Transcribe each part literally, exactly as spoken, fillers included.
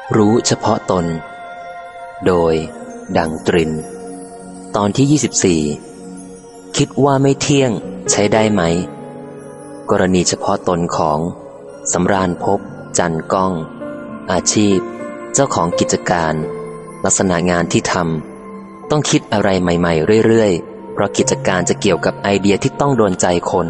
รู้เฉพาะตนโดยดังตรินตอนที่ยี่สิบสี่คิดว่าไม่เที่ยงใช้ได้ไหมกรณีเฉพาะตนของสำราญภพจันก้องอาชีพเจ้าของกิจการลักษณะงานที่ทำต้องคิดอะไรใหม่ๆเรื่อยๆเพราะกิจการจะเกี่ยวกับไอเดียที่ต้องโดนใจคน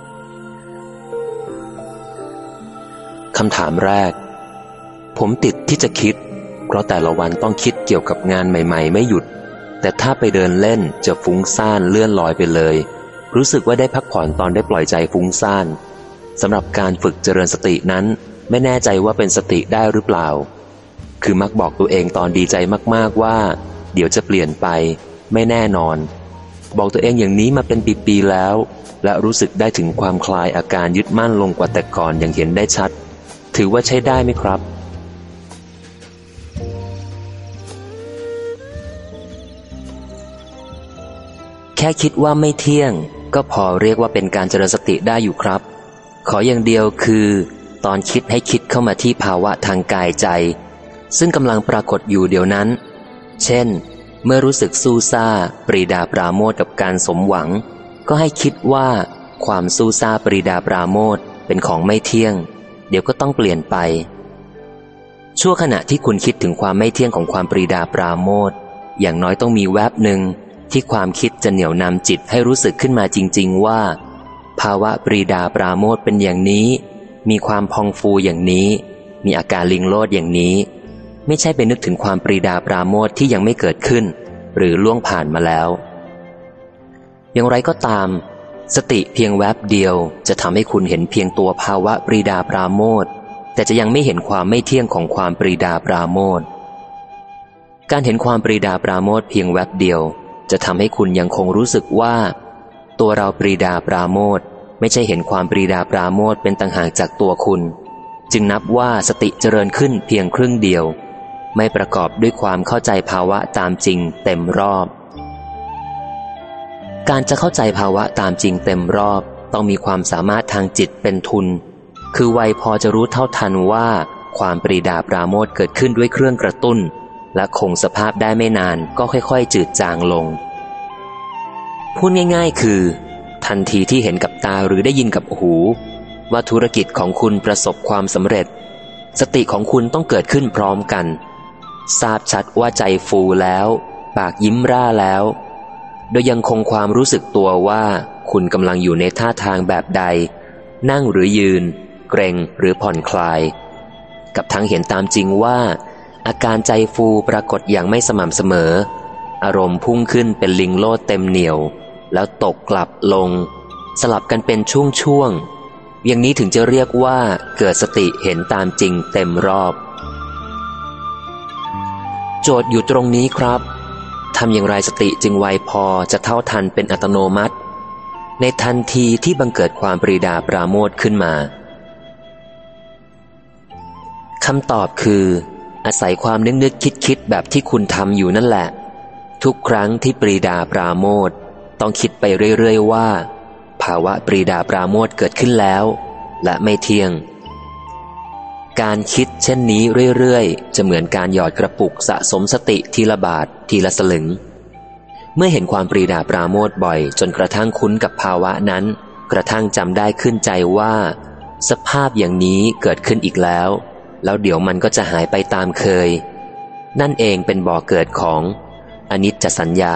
คำถามแรกผมติดที่จะคิดเพราะแต่ละวันต้องคิดเกี่ยวกับงานใหม่ๆไม่หยุดแต่ถ้าไปเดินเล่นจะฟุ้งซ่านเลื่อนลอยไปเลยรู้สึกว่าได้พักผ่อนตอนได้ปล่อยใจฟุ้งซ่านสำหรับการฝึกเจริญสตินั้นไม่แน่ใจว่าเป็นสติได้หรือเปล่าคือมักบอกตัวเองตอนดีใจมากๆว่าเดี๋ยวจะเปลี่ยนไปไม่แน่นอนบอกตัวเองอย่างนี้มาเป็นปีๆแล้วและรู้สึกได้ถึงความคลายอาการยึดมั่นลงกว่าแต่ก่อนอย่างเห็นได้ชัดถือว่าใช้ได้ไหมครับแค่คิดว่าไม่เที่ยงก็พอเรียกว่าเป็นการเจริญสติได้อยู่ครับขออย่างเดียวคือตอนคิดให้คิดเข้ามาที่ภาวะทางกายใจซึ่งกำลังปรากฏอยู่เดี๋ยวนั้นเช่นเมื่อรู้สึกสู้ซ่าปรีดาปราโมทย์กับการสมหวังก็ให้คิดว่าความสู้ซ่าปรีดาปราโมทย์เป็นของไม่เที่ยงเดี๋ยวก็ต้องเปลี่ยนไปชั่วขณะที่คุณคิดถึงความไม่เที่ยงของความปรีดาปราโมทย์อย่างน้อยต้องมีแวบหนึ่งที่ความคิดจะเหนี่ยวนำจิตให้รู้สึกขึ้นมาจริงๆว่าภาวะปรีดาปราโมทย์เป็นอย่างนี้มีความพองฟูอย่างนี้มีอาการลิงโลดอย่างนี้ไม่ใช่ไปนึกถึงความปรีดาปราโมทย์ที่ยังไม่เกิดขึ้นหรือล่วงผ่านมาแล้วอย่างไรก็ตามสติเพียงแวบเดียวจะทำให้คุณเห็นเพียงตัวภาวะปรีดาปราโมทย์แต่จะยังไม่เห็นความไม่เที่ยงของความปรีดาปราโมทย์การเห็นความปรีดาปราโมทย์เพียงแวบเดียวจะทำให้คุณยังคงรู้สึกว่าตัวเราปรีดาปราโมทย์ไม่ใช่เห็นความปรีดาปราโมทย์เป็นต่างหากจากตัวคุณจึงนับว่าสติเจริญขึ้นเพียงครึ่งเดียวไม่ประกอบด้วยความเข้าใจภาวะตามจริงเต็มรอบการจะเข้าใจภาวะตามจริงเต็มรอบต้องมีความสามารถทางจิตเป็นทุนคือไวพอจะรู้เท่าทันว่าความปรีดาปราโมทย์เกิดขึ้นด้วยเครื่องกระตุ้นและคงสภาพได้ไม่นานก็ค่อยๆจืดจางลงพูดง่ายๆคือทันทีที่เห็นกับตาหรือได้ยินกับหูว่าธุรกิจของคุณประสบความสำเร็จสติของคุณต้องเกิดขึ้นพร้อมกันทราบชัดว่าใจฟูแล้วปากยิ้มร่าแล้วโดยยังคงความรู้สึกตัวว่าคุณกำลังอยู่ในท่าทางแบบใดนั่งหรือยืนเกร็งหรือผ่อนคลายกับทั้งเห็นตามจริงว่าอาการใจฟูปรากฏอย่างไม่สม่ำเสมออารมณ์พุ่งขึ้นเป็นลิงโลดเต็มเหนี่ยวแล้วตกกลับลงสลับกันเป็นช่วงๆอย่างนี้ถึงจะเรียกว่าเกิดสติเห็นตามจริงเต็มรอบโจทย์อยู่ตรงนี้ครับทำอย่างไรสติจึงไวพอจะเท่าทันเป็นอัตโนมัติในทันทีที่บังเกิดความปรีดาปราโมทย์ขึ้นมาคำตอบคืออาศัยความนึกนึกคิดคิดแบบที่คุณทำอยู่นั่นแหละทุกครั้งที่ปรีดาปราโมทย์ต้องคิดไปเรื่อยๆว่าภาวะปรีดาปราโมทย์เกิดขึ้นแล้วและไม่เที่ยงการคิดเช่นนี้เรื่อยๆจะเหมือนการหยอดกระปุกสะสมสติทีละบาททีละสลึงเมื่อเห็นความปรีดาปราโมทย์บ่อยจนกระทั่งคุ้นกับภาวะนั้นกระทั่งจำได้ขึ้นใจว่าสภาพอย่างนี้เกิดขึ้นอีกแล้วแล้วเดี๋ยวมันก็จะหายไปตามเคยนั่นเองเป็นบ่อเกิดของอนิจจสัญญา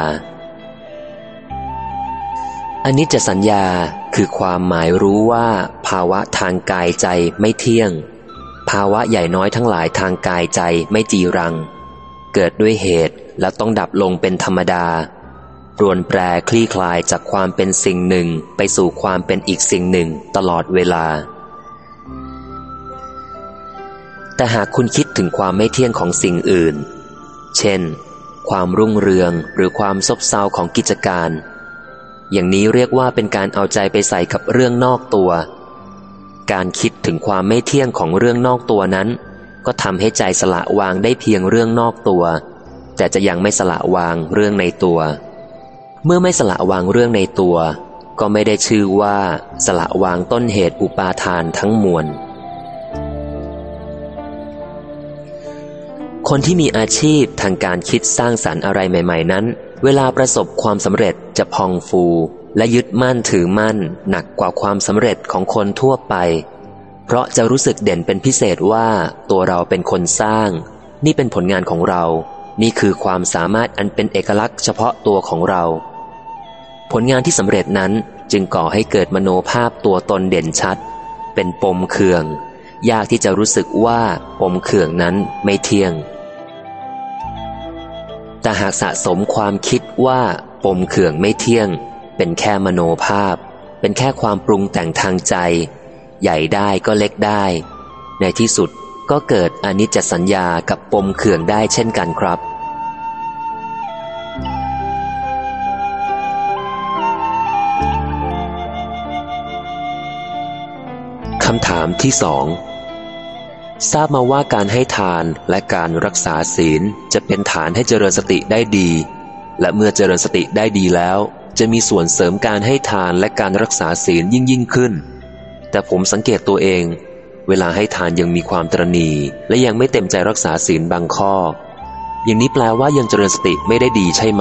อนิจจสัญญาคือความหมายรู้ว่าภาวะทางกายใจไม่เที่ยงภาวะใหญ่น้อยทั้งหลายทางกายใจไม่จีรังเกิดด้วยเหตุแล้วต้องดับลงเป็นธรรมดารวนแปรคลี่คลายจากความเป็นสิ่งหนึ่งไปสู่ความเป็นอีกสิ่งหนึ่งตลอดเวลาแต่หากคุณคิดถึงความไม่เที่ยงของสิ่งอื่นเช่นความรุ่งเรืองหรือความซบเซาของกิจการอย่างนี้เรียกว่าเป็นการเอาใจไปใส่กับเรื่องนอกตัวการคิดถึงความไม่เที่ยงของเรื่องนอกตัวนั้นก็ทำให้ใจสละวางได้เพียงเรื่องนอกตัวแต่จะยังไม่สละวางเรื่องในตัวเมื่อไม่สละวางเรื่องในตัวก็ไม่ได้ชื่อว่าสละวางต้นเหตุอุปาทานทั้งมวลคนที่มีอาชีพทางการคิดสร้างสรรค์อะไรใหม่ๆนั้นเวลาประสบความสำเร็จจะพองฟูและยึดมั่นถือมั่นหนักกว่าความสำเร็จของคนทั่วไปเพราะจะรู้สึกเด่นเป็นพิเศษว่าตัวเราเป็นคนสร้างนี่เป็นผลงานของเรานี่คือความสามารถอันเป็นเอกลักษณ์เฉพาะตัวของเราผลงานที่สำเร็จนั้นจึงก่อให้เกิดมโนภาพตัวตนเด่นชัดเป็นปมเคืองยากที่จะรู้สึกว่าปมเคืองนั้นไม่เที่ยงแต่หากสะสมความคิดว่าปมเคืองไม่เที่ยงเป็นแค่มโนภาพเป็นแค่ความปรุงแต่งทางใจใหญ่ได้ก็เล็กได้ในที่สุดก็เกิดอนิจจสัญญากับปมเคืองได้เช่นกันครับคำถามที่สองทราบมาว่าการให้ทานและการรักษาศีลจะเป็นฐานให้เจริญสติได้ดีและเมื่อเจริญสติได้ดีแล้วจะมีส่วนเสริมการให้ทานและการรักษาศีลยิ่งยิ่งขึ้นแต่ผมสังเกตตัวเองเวลาให้ทานยังมีความตระหนี่และยังไม่เต็มใจรักษาศีลบางข้ออย่างนี้แปลว่ายังเจริญสติไม่ได้ดีใช่ไหม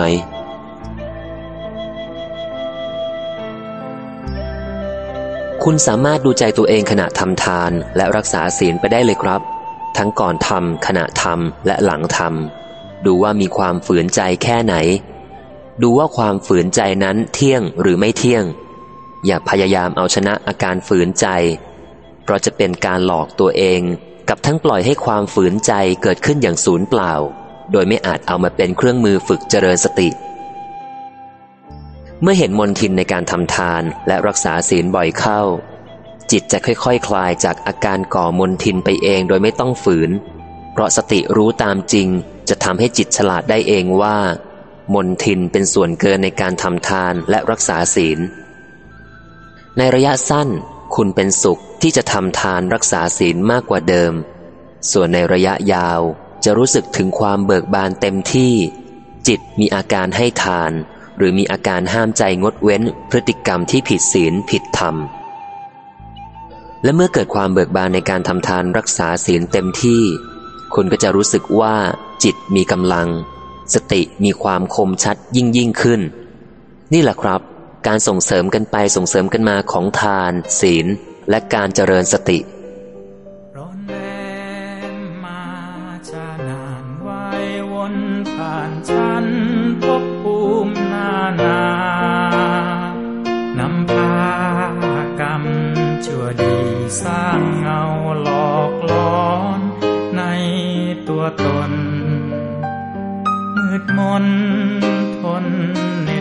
คุณสามารถดูใจตัวเองขณะทำทานและรักษาศีลไปได้เลยครับทั้งก่อนทำขณะทำและหลังทำดูว่ามีความฝืนใจแค่ไหนดูว่าความฝืนใจนั้นเที่ยงหรือไม่เที่ยงอย่าพยายามเอาชนะอาการฝืนใจเพราะจะเป็นการหลอกตัวเองกับทั้งปล่อยให้ความฝืนใจเกิดขึ้นอย่างสูญเปล่าโดยไม่อาจเอามาเป็นเครื่องมือฝึกเจริญสติเมื่อเห็นมนทินในการทำทานและรักษาศีลบ่อยเข้าจิตจะค่อยๆ ค, คลายจากอาการก่อมนทินไปเองโดยไม่ต้องฝืนเพราะสติรู้ตามจริงจะทำให้จิตฉลาดได้เองว่ามนทินเป็นส่วนเกินในการทำทานและรักษาศีลในระยะสั้นคุณเป็นสุขที่จะทำทานรักษาศีลมากกว่าเดิมส่วนในระยะยาวจะรู้สึกถึงความเบิกบานเต็มที่จิตมีอาการให้ทานหรือมีอาการห้ามใจงดเว้นพฤติกรรมที่ผิดศีลผิดธรรมและเมื่อเกิดความเบิกบานในการทำทานรักษาศีลเต็มที่คุณก็จะรู้สึกว่าจิตมีกำลังสติมีความคมชัดยิ่งยิ่งขึ้นนี่แหละครับการส่งเสริมกันไปส่งเสริมกันมาของทานศีลและการเจริญสติร้อนแรงมาจะนานไว้วนผ่านฉันพบภูมินานานำพากรรมชั่วดีสร้างเงาหลอกล้อนในตัวตนมืดมนทนเหน็